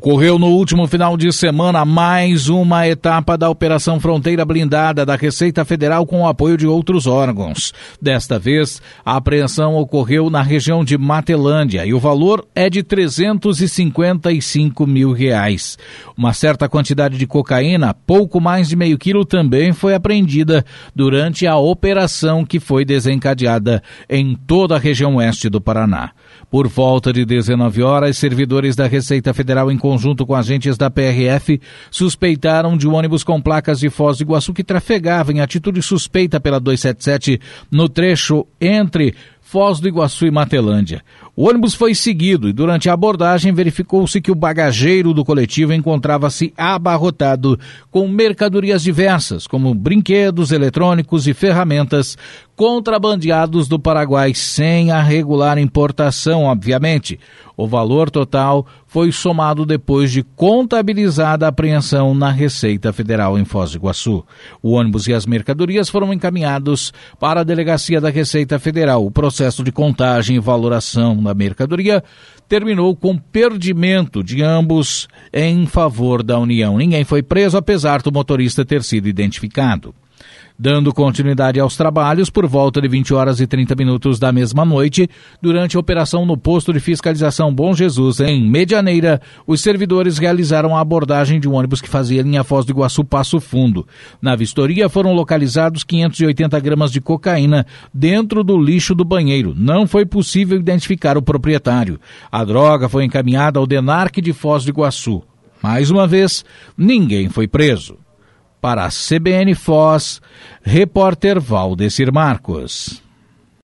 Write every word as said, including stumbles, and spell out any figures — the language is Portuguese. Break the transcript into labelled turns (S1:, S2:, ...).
S1: Ocorreu no último final de semana mais uma etapa da Operação Fronteira Blindada da Receita Federal com o apoio de outros órgãos. Desta vez, a apreensão ocorreu na região de Matelândia e o valor é de trezentos e cinquenta e cinco mil reais. Uma certa quantidade de cocaína, pouco mais de meio quilo, também foi apreendida durante a operação que foi desencadeada em toda a região oeste do Paraná. Por volta de dezenove horas, servidores da Receita Federal em conjunto com agentes da P R F suspeitaram de um ônibus com placas de Foz do Iguaçu que trafegava em atitude suspeita pela duzentos e setenta e sete no trecho entre Foz do Iguaçu e Matelândia. O ônibus foi seguido e durante a abordagem verificou-se que o bagageiro do coletivo encontrava-se abarrotado com mercadorias diversas, como brinquedos, eletrônicos e ferramentas contrabandeados do Paraguai sem a regular importação, obviamente. O valor total foi somado depois de contabilizada a apreensão na Receita Federal em Foz do Iguaçu. O ônibus e as mercadorias foram encaminhados para a Delegacia da Receita Federal. O processo de contagem e valoração da mercadoria terminou com perdimento de ambos em favor da União. Ninguém foi preso, apesar do motorista ter sido identificado. Dando continuidade aos trabalhos, por volta de vinte horas e trinta minutos da mesma noite, durante a operação no posto de fiscalização Bom Jesus, em Medianeira, os servidores realizaram a abordagem de um ônibus que fazia linha Foz do Iguaçu Passo Fundo. Na vistoria foram localizados quinhentas e oitenta gramas de cocaína dentro do lixo do banheiro. Não foi possível identificar o proprietário. A droga foi encaminhada ao DENARC de Foz do Iguaçu. Mais uma vez, ninguém foi preso. Para a C B N Foz, repórter Valdecir Marcos.